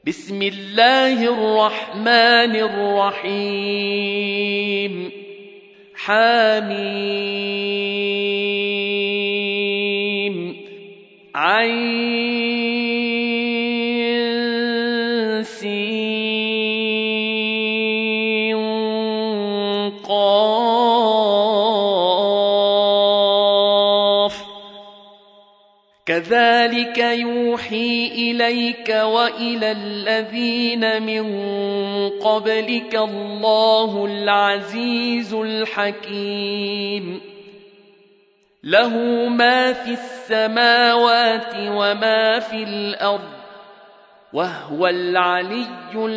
بسم الله الرحمن الرحيم حميم عين سين قاف كذلك يوحي إليك وإلى الذين من قبلك الله العزيز الحكيم له ما في السماوات وما في الأرض وهو العلي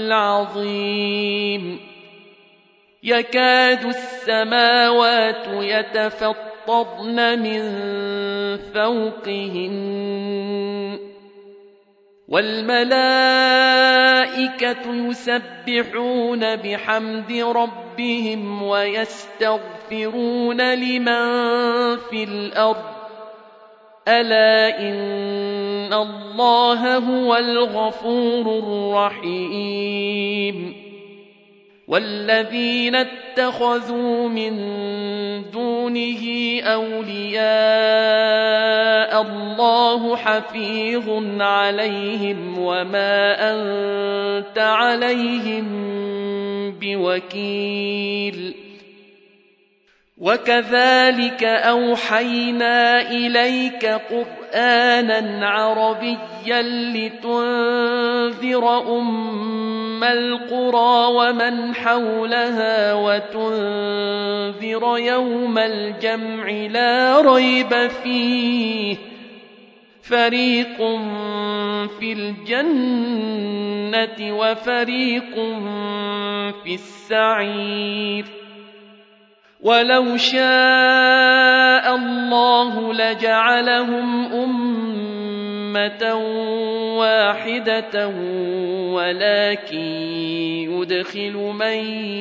العظيم يكاد السماوات يتفطرن من فوقهن والملائكة يسبحون بحمد ربهم ويستغفرون لمن في الأرض ألا إن الله هو الغفور الرحيم والذين اتخذوا من دونه أولياء الله حفيظ عليهم وما أنت عليهم بوكيل وكذلك أوحينا إليك قرآنا عربيا لتنذر أم القرى ومن حولها وتنذر يوم الجمع لا ريب فيه فريق في الجنة وفريق في السعير ولو شاء الله لجعلهم أمة واحدة ولكن يدخل من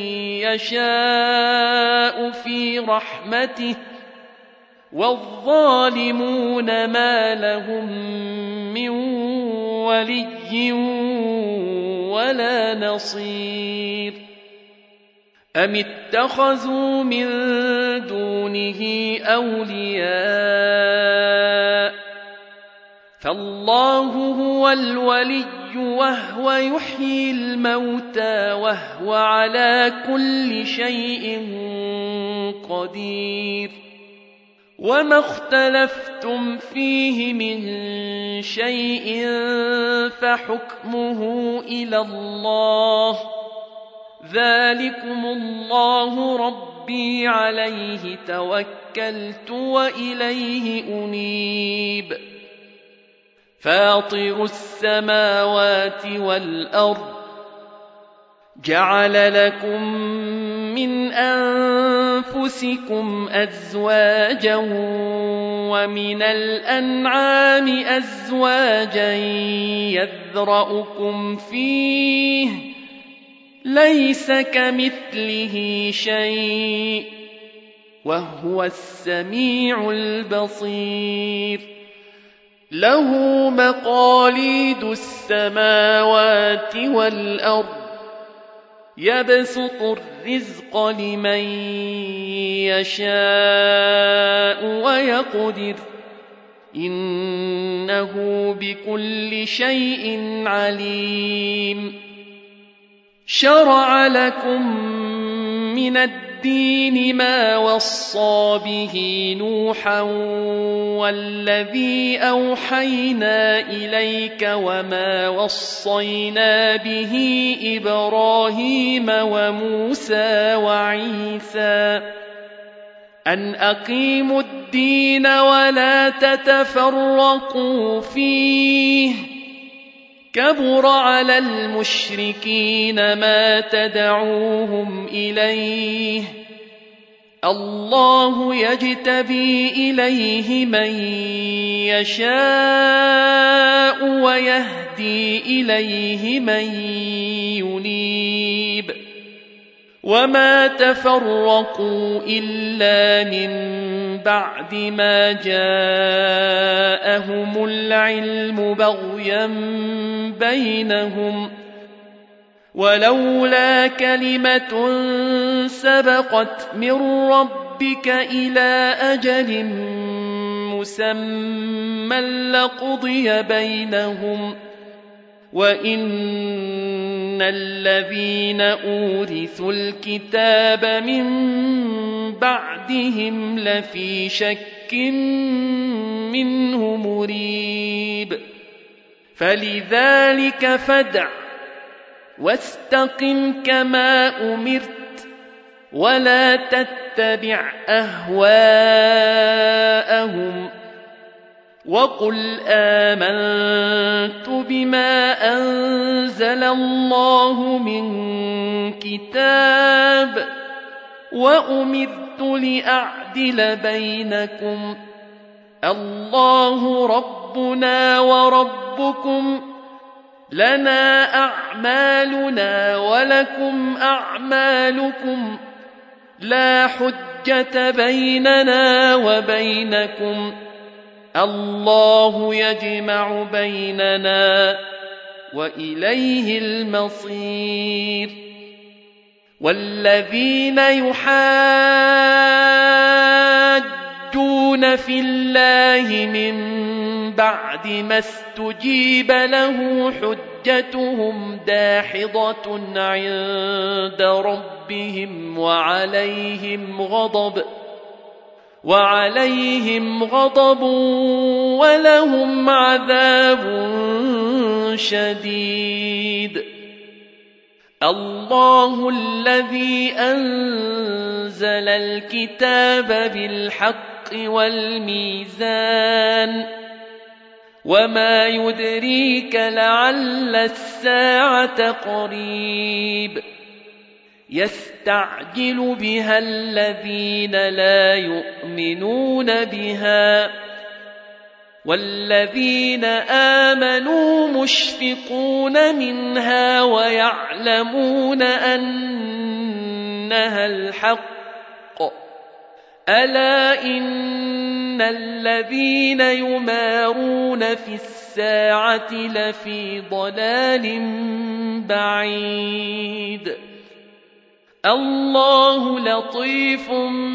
يشاء في رحمته والظالمون ما لهم من ولي ولا نصير أم اتخذوا من دونه أولياء فالله هو الولي وهو يحيي الموتى وهو على كل شيء قدير وما اختلفتم فيه من شيء فحكمه إلى الله ذلكم الله ربي عليه توكلت وإليه أنيب فاطر السماوات والأرض جعل لكم من أنفسكم أزواجا ومن الأنعام أزواجا يذرأكم فيه ليس كمثله شيء وهو السميع البصير له مقاليد السماوات والأرض يبسط الرزق لمن يشاء ويقدر إنه بكل شيء عليم شرع لكم من الدين ما وصى به نوحا والذي أوحينا إليك وما وصينا به إبراهيم وموسى وعيسى أن أقيموا الدين ولا تتفرقوا فيه كبر على المشركين ما تدعوهم إليه الله يجتبي إليه من يشاء ويهدي إليه من ينيب وما تفرقوا إلا من بعد ما جاءهم العلم بغيا بينهم ولولا كلمة سبقت من ربك إلى أجل مسمى لقضي بينهم وإن الذين أورثوا الكتاب من بعدهم لفي شك منه مريب فلذلك فادع واستقم كما أمرت ولا تتبع أهواءهم وقل آمنت بما أنزل الله من كتاب وأمرت لأعدل بينكم الله ربنا وربكم لنا أعمالنا ولكم أعمالكم لا حجة بيننا وبينكم الله يجمع بيننا وإليه المصير والذين يحاجون في الله من بعد ما استجيب له حجتهم داحضة عند ربهم وعليهم غضب ولهم عذاب شديد الله الذي أنزل الكتاب بالحق والميزان وما يدريك لعل الساعة قريب يستعجل بها الذين لا يؤمنون بها والذين آمنوا مشفقون منها ويعلمون أنها الحق ألا إن الذين يمارون في الساعة لفي ضلال بعيد الله لطيف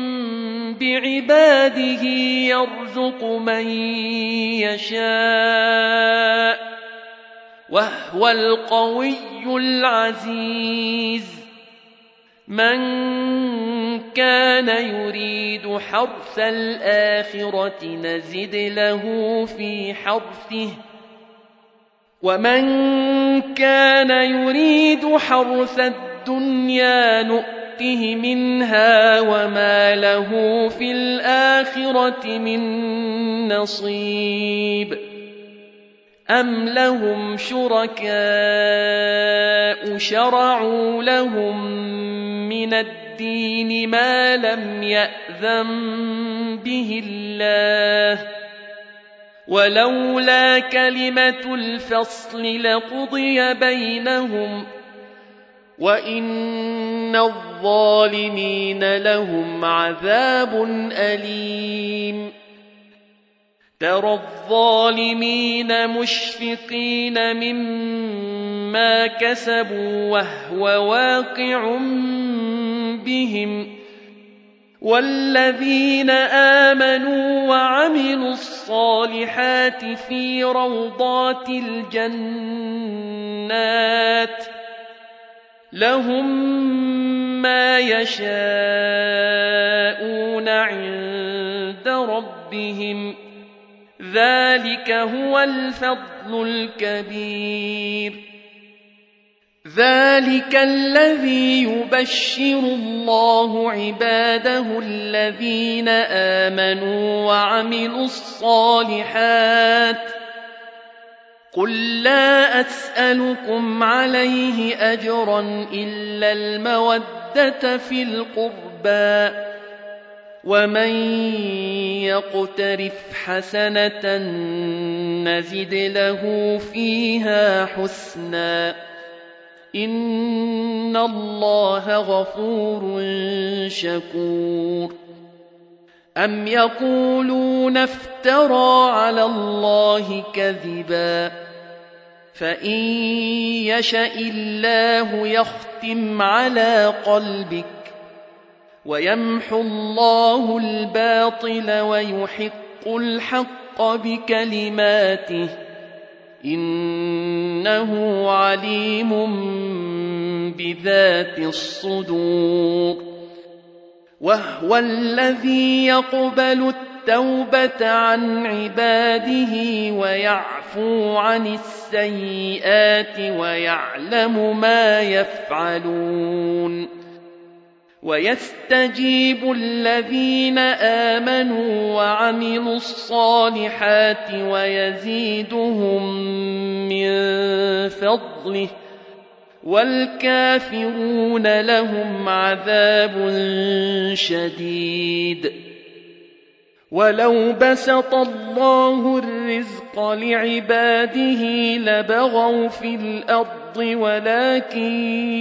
بعباده يرزق من يشاء وهو القوي العزيز من كان يريد حرث الآخرة نزد له في حرثه ومن كان يريد حرث الدنيا نؤته منها وما له في الآخرة من نصيب أم لهم شركاء شرعوا لهم من الدين ما لم يأذن به الله ولولا كلمة الفصل لقضي بينهم وإن الظالمين لهم عذاب أليم ترى الظالمين مشفقين مما كسبوا وهو واقع بهم والذين آمنوا وعملوا الصالحات في روضات الجنات لهم ما يشاءون عند ربهم ذلك هو الفضل الكبير ذلك الذي يبشر الله عباده الذين آمنوا وعملوا الصالحات قل لا أسألكم عليه أجرا إلا المودة في القربى ومن يقترف حسنة نزد له فيها حسنا إن الله غفور شكور أم يقولون افترى على الله كذبا فإن يشأ الله يختم على قلبك ويمحو الله الباطل ويحق الحق بكلماته إنه عليم بذات الصدور وهو الذي يقبل التوبة عن عباده ويعفو عن السيئات ويعلم ما يفعلون ويستجيب الذين آمنوا وعملوا الصالحات ويزيدهم من فضله والكافرون لهم عذاب شديد ولو بسط الله الرزق لعباده لبغوا في الأرض ولكن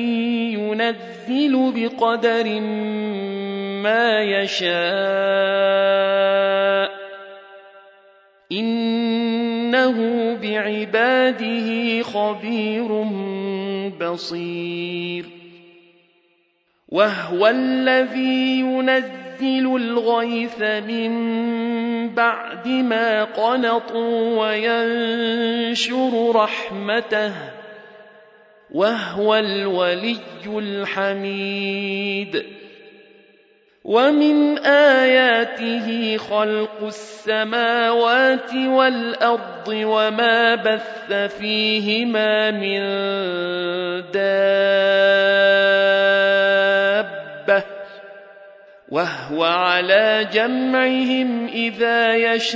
ينزل بقدر ما يشاء إنه بعباده خبير بصير وهو الذي ينزل الغيث من بعد ما قنطوا وينشر رحمته وهو الولي الحميد ومن آياته خلق السماوات والأرض وما بث فيهما من دابة وهو على جمعهم إذا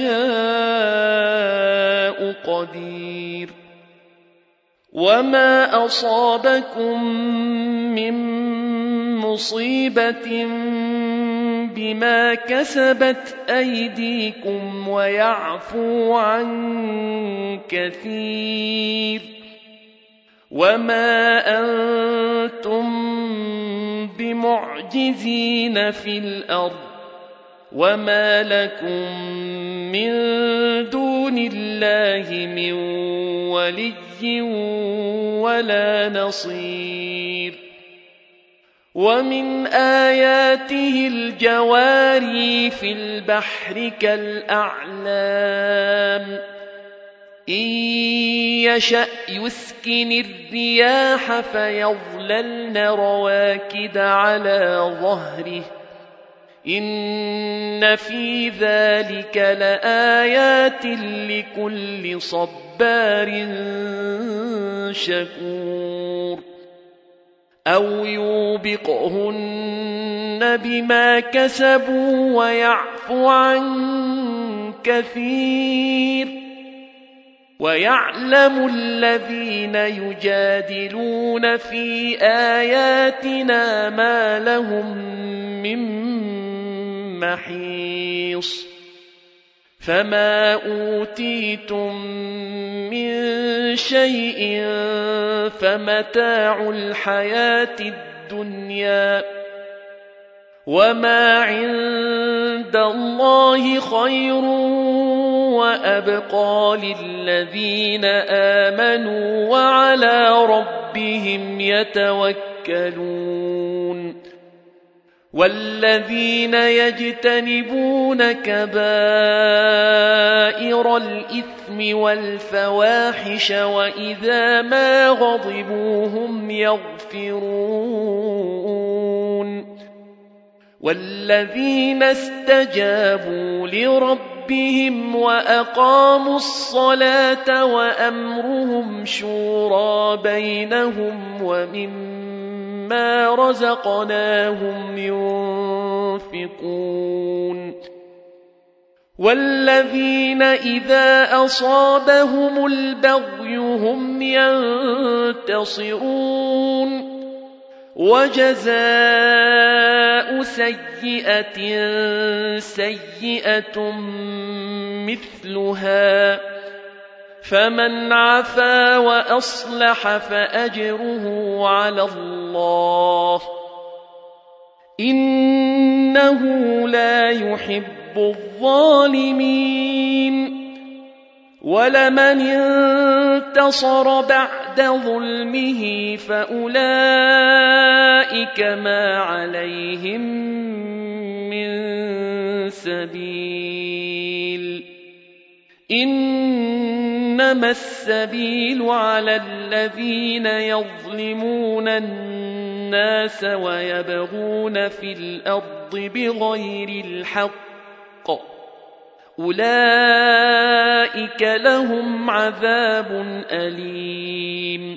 يشاء قدير وما أصابكم من مصيبة بما كسبت أيديكم ويعفو عن كثير وما أنتم بمعجزين في الأرض وما لكم من دون الله من ولي ولا نصير ومن آياته الجواري في البحر كالأعلام إن يشأ يسكن الرياح فيظللن رواكد على ظهره إن في ذلك لآيات لكل صبار شكور أو يوبقهن بما كسبوا ويعفو عن كثير ويعلم الذين يجادلون في آياتنا ما لهم من محيص فما أوتيتم من شيء فمتاع الحياة الدنيا وما عند الله خير وأبقى للذين آمنوا وعلى ربهم يتوكلون والذين يجتنبون كبائر الإثم والفواحش وإذا ما غضبوا هم يغفرون والذين استجابوا لربهم وأقاموا الصلاة وأمرهم شورى بينهم ومما رزقناهم ينفقون والذين إذا أصابهم البغي هم ينتصرون وجزاء سيئة سيئة مثلها فمن عفا وأصلح فأجره على الله إنه لا يحب الظالمين ولمن انتصر بعد ظلمه فأولئك ما عليهم من سبيل إنما السبيل على الذين يظلمون الناس ويبغون في الأرض بغير الحق أولئك لهم عذاب أليم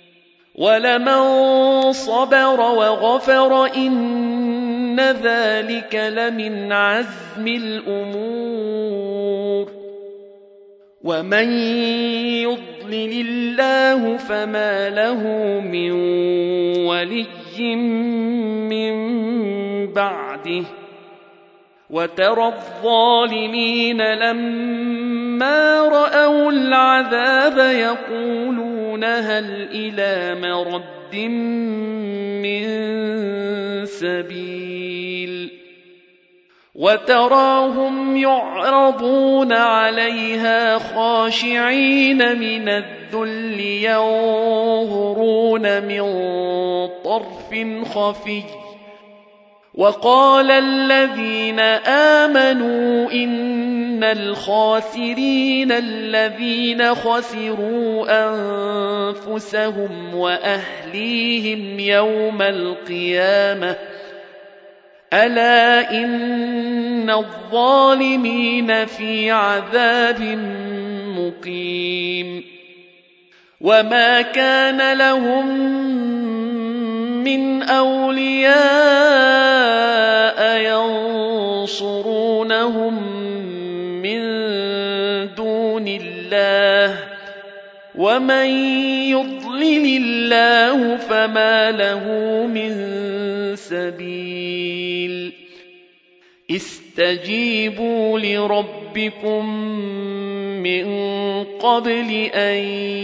ولمن صبر وغفر إن ذلك لمن عزم الأمور ومن يضلل الله فما له من ولي من بعده وترى الظالمين لما رأوا العذاب يقولون هل إلى مرد من سبيل وتراهم يعرضون عليها خاشعين من الذل ينظرون من طرف خفي وقال الذين آمنوا إن الخاسرين الذين خسروا أنفسهم وأهليهم يوم القيامة ألا إن الظالمين في عذاب مقيم وما كان لهم من أولياء ينصرونهم من دون الله ومن يضلل الله فما له من سبيل استجيبوا لربكم من قبل أن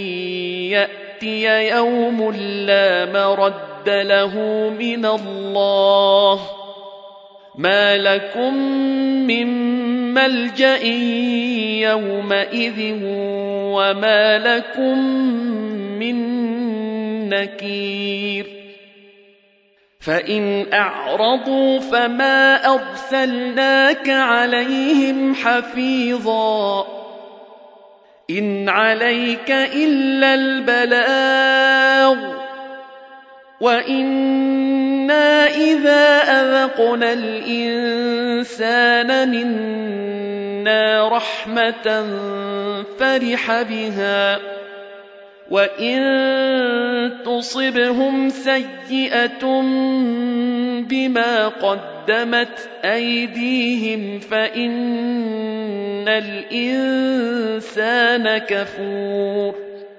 يأتي يوم لا مرد له من الله ما لكم من ملجأ يومئذ وما لكم من نكير فإن أعرضوا فما أرسلناك عليهم حفيظا إن عليك إلا البلاغ وإنا إذا أذقنا الإنسان منا رحمة فرح بها وإن تصبهم سيئة بما قدمت أيديهم فإن الإنسان كفور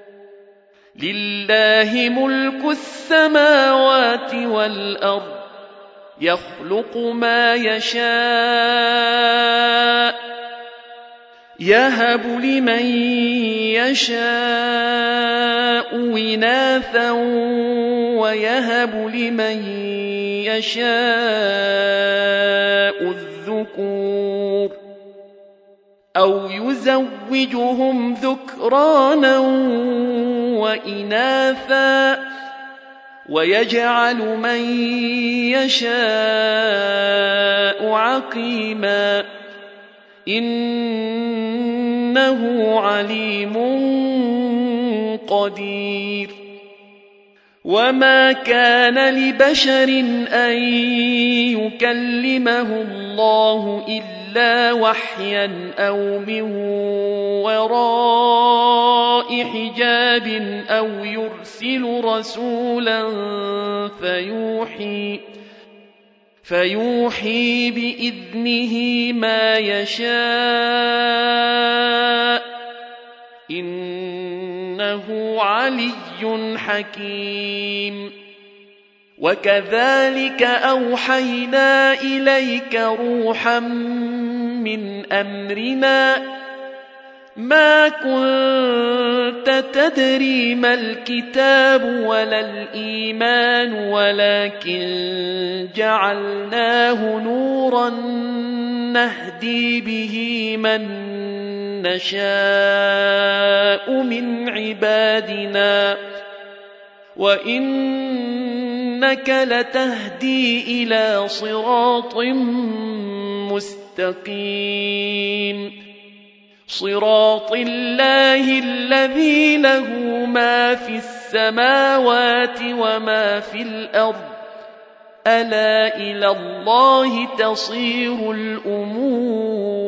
لله ملك السماوات والأرض يخلق ما يشاء يهب لمن يشاء إناثا ويهب لمن يشاء الذكور أو يزوجهم ذكرانا وإناثا ويجعل من يشاء عقيما إنه عليم قدير وما كان لبشر أن يكلمه الله إلا وحيا أو من وراء حجاب أو يرسل رسولا فيوحي بإذنه ما يشاء إنه علي حكيم وكذلك أوحينا إليك روحا من أمرنا ما كنت تدري ما الكتاب ولا الإيمان ولكن جعلناه نورا نهدي به من نشاء من عبادنا وإنك لتهدي إلى صراط مستقيم صراط الله الذي له ما في السماوات وما في الأرض ألا إلى الله تصير الأمور